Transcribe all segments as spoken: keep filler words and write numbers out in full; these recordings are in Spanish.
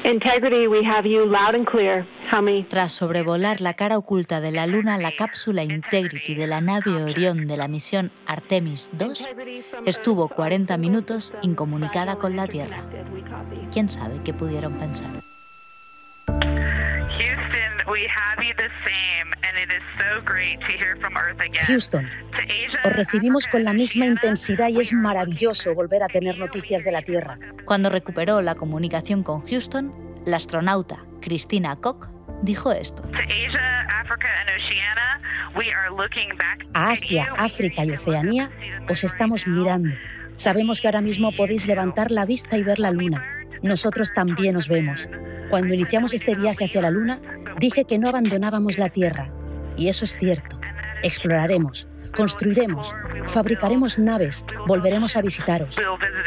Integrity, we have you loud and clear. How many? Tras sobrevolar la cara oculta de la Luna, la cápsula Integrity de la nave Orión de la misión Artemis dos estuvo cuarenta minutos incomunicada con la Tierra. ¿Quién sabe qué pudieron pensar? Houston, os recibimos con la misma intensidad y es maravilloso volver a tener noticias de la Tierra. Cuando recuperó la comunicación con Houston, la astronauta Christina Koch dijo esto. A Asia, África y Oceanía os estamos mirando. Sabemos que ahora mismo podéis levantar la vista y ver la Luna. Nosotros también os vemos. Cuando iniciamos este viaje hacia la Luna, dije que no abandonábamos la Tierra. Y eso es cierto. Exploraremos, construiremos, fabricaremos naves, volveremos a visitaros.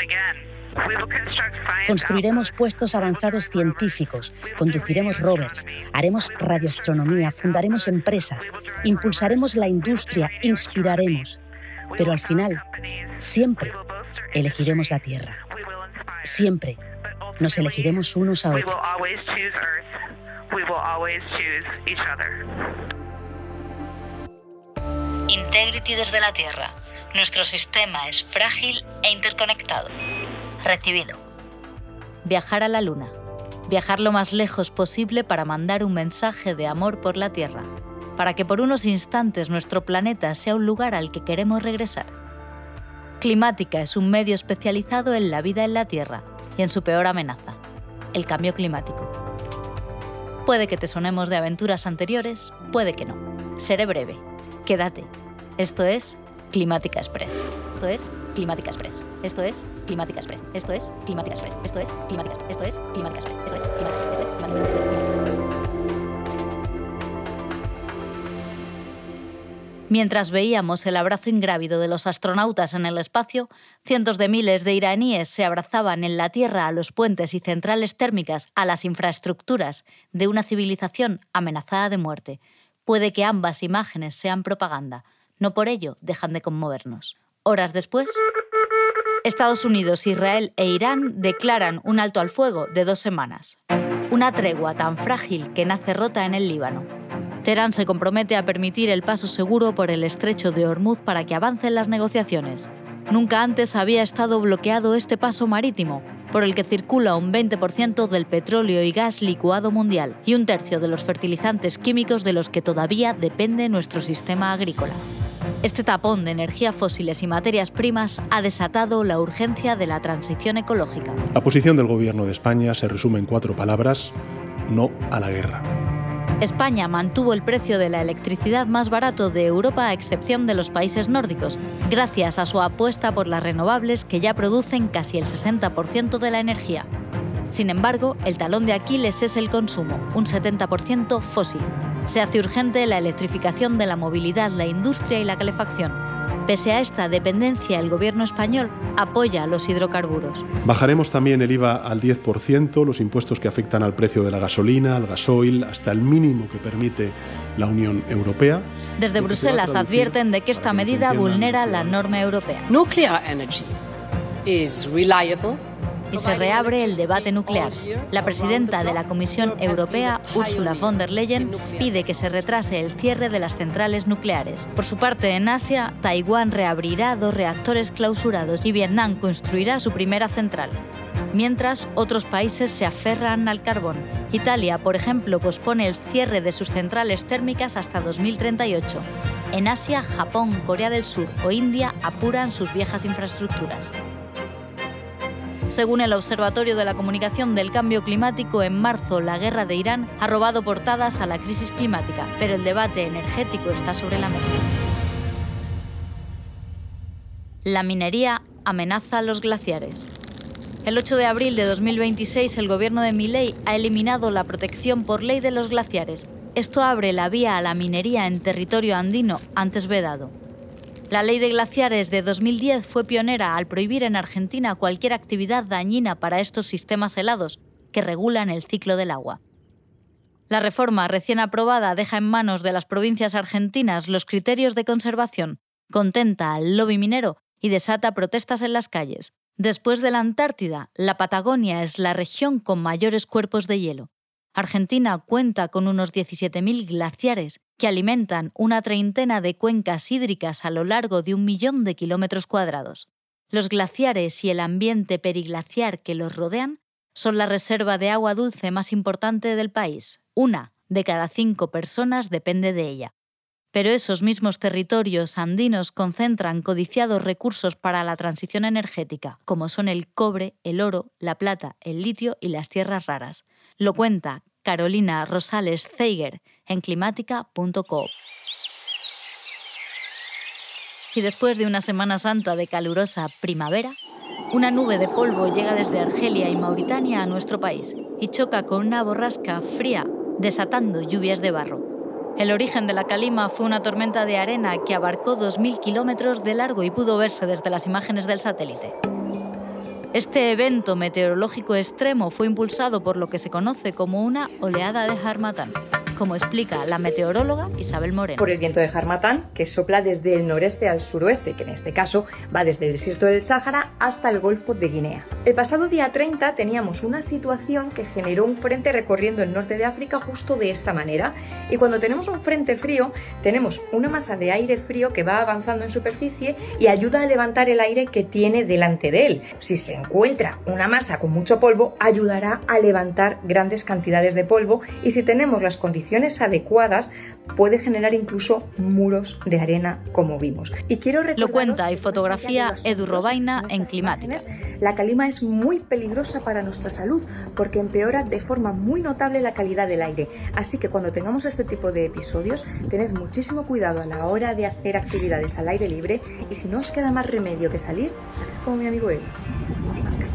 Construiremos puestos avanzados científicos, conduciremos rovers, haremos radioastronomía, fundaremos empresas, impulsaremos la industria, inspiraremos. Pero al final, siempre elegiremos la Tierra. Siempre nos elegiremos unos a otros. Integrity desde la Tierra. Nuestro sistema es frágil e interconectado. Recibido. Viajar a la Luna. Viajar lo más lejos posible para mandar un mensaje de amor por la Tierra. Para que por unos instantes nuestro planeta sea un lugar al que queremos regresar. Climática es un medio especializado en la vida en la Tierra y en su peor amenaza, el cambio climático. Puede que te sonemos de aventuras anteriores, puede que no. Seré breve. Quédate. Esto es Climática Express. Esto es Climática Express. Esto es Climática Express. Esto es Climática Express. Esto es Climática Express. Esto es Climática Express. Esto es Climática Express. Esto es Climática Express. Mientras veíamos el abrazo ingrávido de los astronautas en el espacio, cientos de miles de iraníes se abrazaban en la Tierra a los puentes y centrales térmicas, a las infraestructuras de una civilización amenazada de muerte. Puede que ambas imágenes sean propaganda. No por ello dejan de conmovernos. Horas después, Estados Unidos, Israel e Irán declaran un alto al fuego de dos semanas. Una tregua tan frágil que nace rota en el Líbano. Teherán se compromete a permitir el paso seguro por el estrecho de Hormuz para que avancen las negociaciones. Nunca antes había estado bloqueado este paso marítimo, por el que circula un veinte por ciento del petróleo y gas licuado mundial y un tercio de los fertilizantes químicos de los que todavía depende nuestro sistema agrícola. Este tapón de energías fósiles y materias primas ha desatado la urgencia de la transición ecológica. La posición del Gobierno de España se resume en cuatro palabras: no a la guerra. España mantuvo el precio de la electricidad más barato de Europa a excepción de los países nórdicos, gracias a su apuesta por las renovables que ya producen casi el sesenta por ciento de la energía. Sin embargo, el talón de Aquiles es el consumo, un setenta por ciento fósil. Se hace urgente la electrificación de la movilidad, la industria y la calefacción. Pese a esta dependencia, el gobierno español apoya los hidrocarburos. Bajaremos también el I V A al diez por ciento, los impuestos que afectan al precio de la gasolina, al gasoil, hasta el mínimo que permite la Unión Europea. Desde Bruselas advierten de que esta medida vulnera la norma europea. Nuclear energy is reliable. Y se reabre el debate nuclear. La presidenta de la Comisión Europea, Ursula von der Leyen, pide que se retrase el cierre de las centrales nucleares. Por su parte, en Asia, Taiwán reabrirá dos reactores clausurados y Vietnam construirá su primera central. Mientras, otros países se aferran al carbón. Italia, por ejemplo, pospone el cierre de sus centrales térmicas hasta dos mil treinta y ocho. En Asia, Japón, Corea del Sur o India apuran sus viejas infraestructuras. Según el Observatorio de la Comunicación del Cambio Climático, en marzo la guerra de Irán ha robado portadas a la crisis climática, pero el debate energético está sobre la mesa. La minería amenaza los glaciares. El ocho de abril de dos mil veintiséis, el gobierno de Milei ha eliminado la protección por ley de los glaciares. Esto abre la vía a la minería en territorio andino, antes vedado. La Ley de Glaciares de dos mil diez fue pionera al prohibir en Argentina cualquier actividad dañina para estos sistemas helados que regulan el ciclo del agua. La reforma recién aprobada deja en manos de las provincias argentinas los criterios de conservación, contenta al lobby minero y desata protestas en las calles. Después de la Antártida, la Patagonia es la región con mayores cuerpos de hielo. Argentina cuenta con unos diecisiete mil glaciares que alimentan una treintena de cuencas hídricas a lo largo de un millón de kilómetros cuadrados. Los glaciares y el ambiente periglaciar que los rodean son la reserva de agua dulce más importante del país. Una de cada cinco personas depende de ella. Pero esos mismos territorios andinos concentran codiciados recursos para la transición energética, como son el cobre, el oro, la plata, el litio y las tierras raras. Lo cuenta Carolina Rosales Zeiger en climática punto coop. Y después de una Semana Santa de calurosa primavera, una nube de polvo llega desde Argelia y Mauritania a nuestro país y choca con una borrasca fría, desatando lluvias de barro. El origen de la calima fue una tormenta de arena que abarcó dos mil kilómetros de largo y pudo verse desde las imágenes del satélite. Este evento meteorológico extremo fue impulsado por lo que se conoce como una oleada de Harmattan, como explica la meteoróloga Isabel Moreno. Por el viento de Harmattan, que sopla desde el noreste al suroeste, que en este caso va desde el desierto del Sáhara hasta el Golfo de Guinea. El pasado día treinta teníamos una situación que generó un frente recorriendo el norte de África justo de esta manera, y cuando tenemos un frente frío, tenemos una masa de aire frío que va avanzando en superficie y ayuda a levantar el aire que tiene delante de él. Si se encuentra una masa con mucho polvo, ayudará a levantar grandes cantidades de polvo, y si tenemos las condiciones adecuadas, puede generar incluso muros de arena, como vimos. Y quiero Lo cuenta y fotografía Edu Robaina en Climática. La calima es muy peligrosa para nuestra salud porque empeora de forma muy notable la calidad del aire. Así que cuando tengamos este tipo de episodios, tened muchísimo cuidado a la hora de hacer actividades al aire libre, y si no os queda más remedio que salir, como mi amigo Edu, os mascarilla.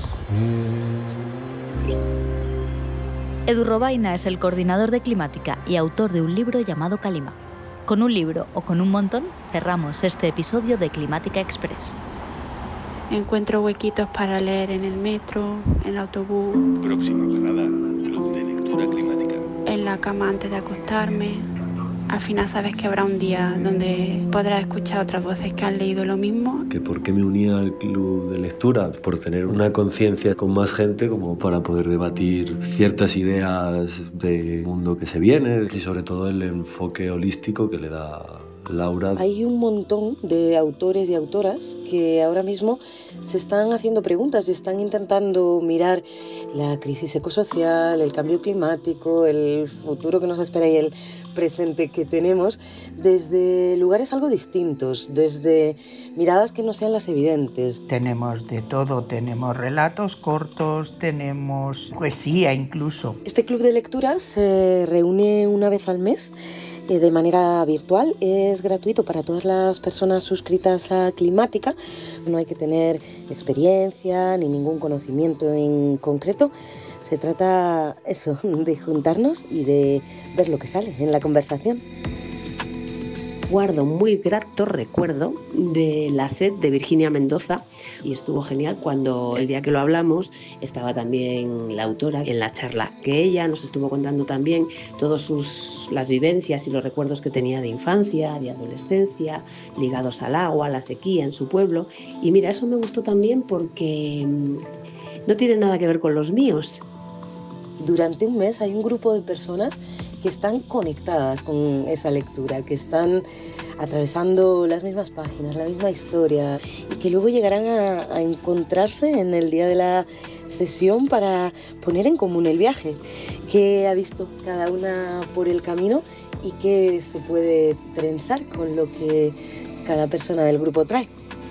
Edu Robaina es el coordinador de Climática y autor de un libro llamado Calima. Con un libro o con un montón, cerramos este episodio de Climática Express. Encuentro huequitos para leer en el metro, en el autobús. Próxima parada, Club de Lectura Climática. En la cama antes de acostarme. Al final sabes que habrá un día donde podrás escuchar otras voces que han leído lo mismo. ¿Que por qué me unía al club de lectura? Por tener una conciencia con más gente, como para poder debatir ciertas ideas del mundo que se viene, y sobre todo el enfoque holístico que le da Laura. Hay un montón de autores y autoras que ahora mismo se están haciendo preguntas y están intentando mirar la crisis ecosocial, el cambio climático, el futuro que nos espera y el presente que tenemos desde lugares algo distintos, desde miradas que no sean las evidentes. Tenemos de todo, tenemos relatos cortos, tenemos poesía incluso. Este club de lectura se reúne una vez al mes de manera virtual, es gratuito para todas las personas suscritas a Climática, no hay que tener experiencia ni ningún conocimiento en concreto, se trata eso, de juntarnos y de ver lo que sale en la conversación. Guardo un muy grato recuerdo de la sed de Virginia Mendoza y estuvo genial cuando el día que lo hablamos estaba también la autora en la charla, que ella nos estuvo contando también todas sus las vivencias y los recuerdos que tenía de infancia, de adolescencia, ligados al agua, a la sequía en su pueblo. Y mira, eso me gustó también porque no tiene nada que ver con los míos. Durante un mes hay un grupo de personas que están conectadas con esa lectura, que están atravesando las mismas páginas, la misma historia, y que luego llegarán a, a encontrarse en el día de la sesión para poner en común el viaje, que ha visto cada una por el camino y que se puede trenzar con lo que cada persona del grupo trae.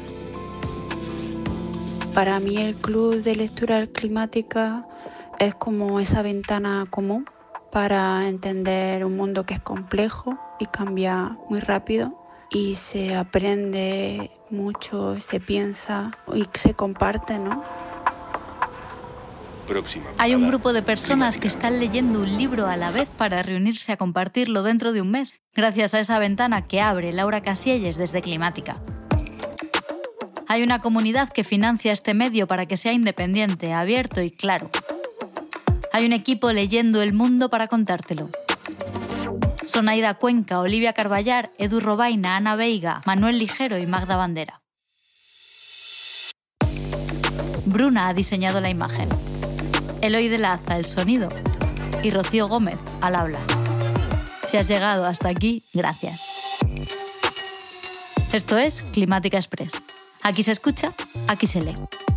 Para mí el Club de Lectura Climática es como esa ventana común para entender un mundo que es complejo y cambia muy rápido, y se aprende mucho, se piensa y se comparte, ¿no? Próxima. Hay un grupo de personas que están leyendo un libro a la vez para reunirse a compartirlo dentro de un mes, gracias a esa ventana que abre Laura Casielles desde Climática. Hay una comunidad que financia este medio para que sea independiente, abierto y claro. Hay un equipo leyendo el mundo para contártelo. Son Aida Cuenca, Olivia Carballar, Edu Robaina, Ana Veiga, Manuel Ligero y Magda Bandera. Bruna ha diseñado la imagen, Eloy de la Haza el sonido y Rocío Gómez al habla. Si has llegado hasta aquí, gracias. Esto es Climática Express. Aquí se escucha, aquí se lee.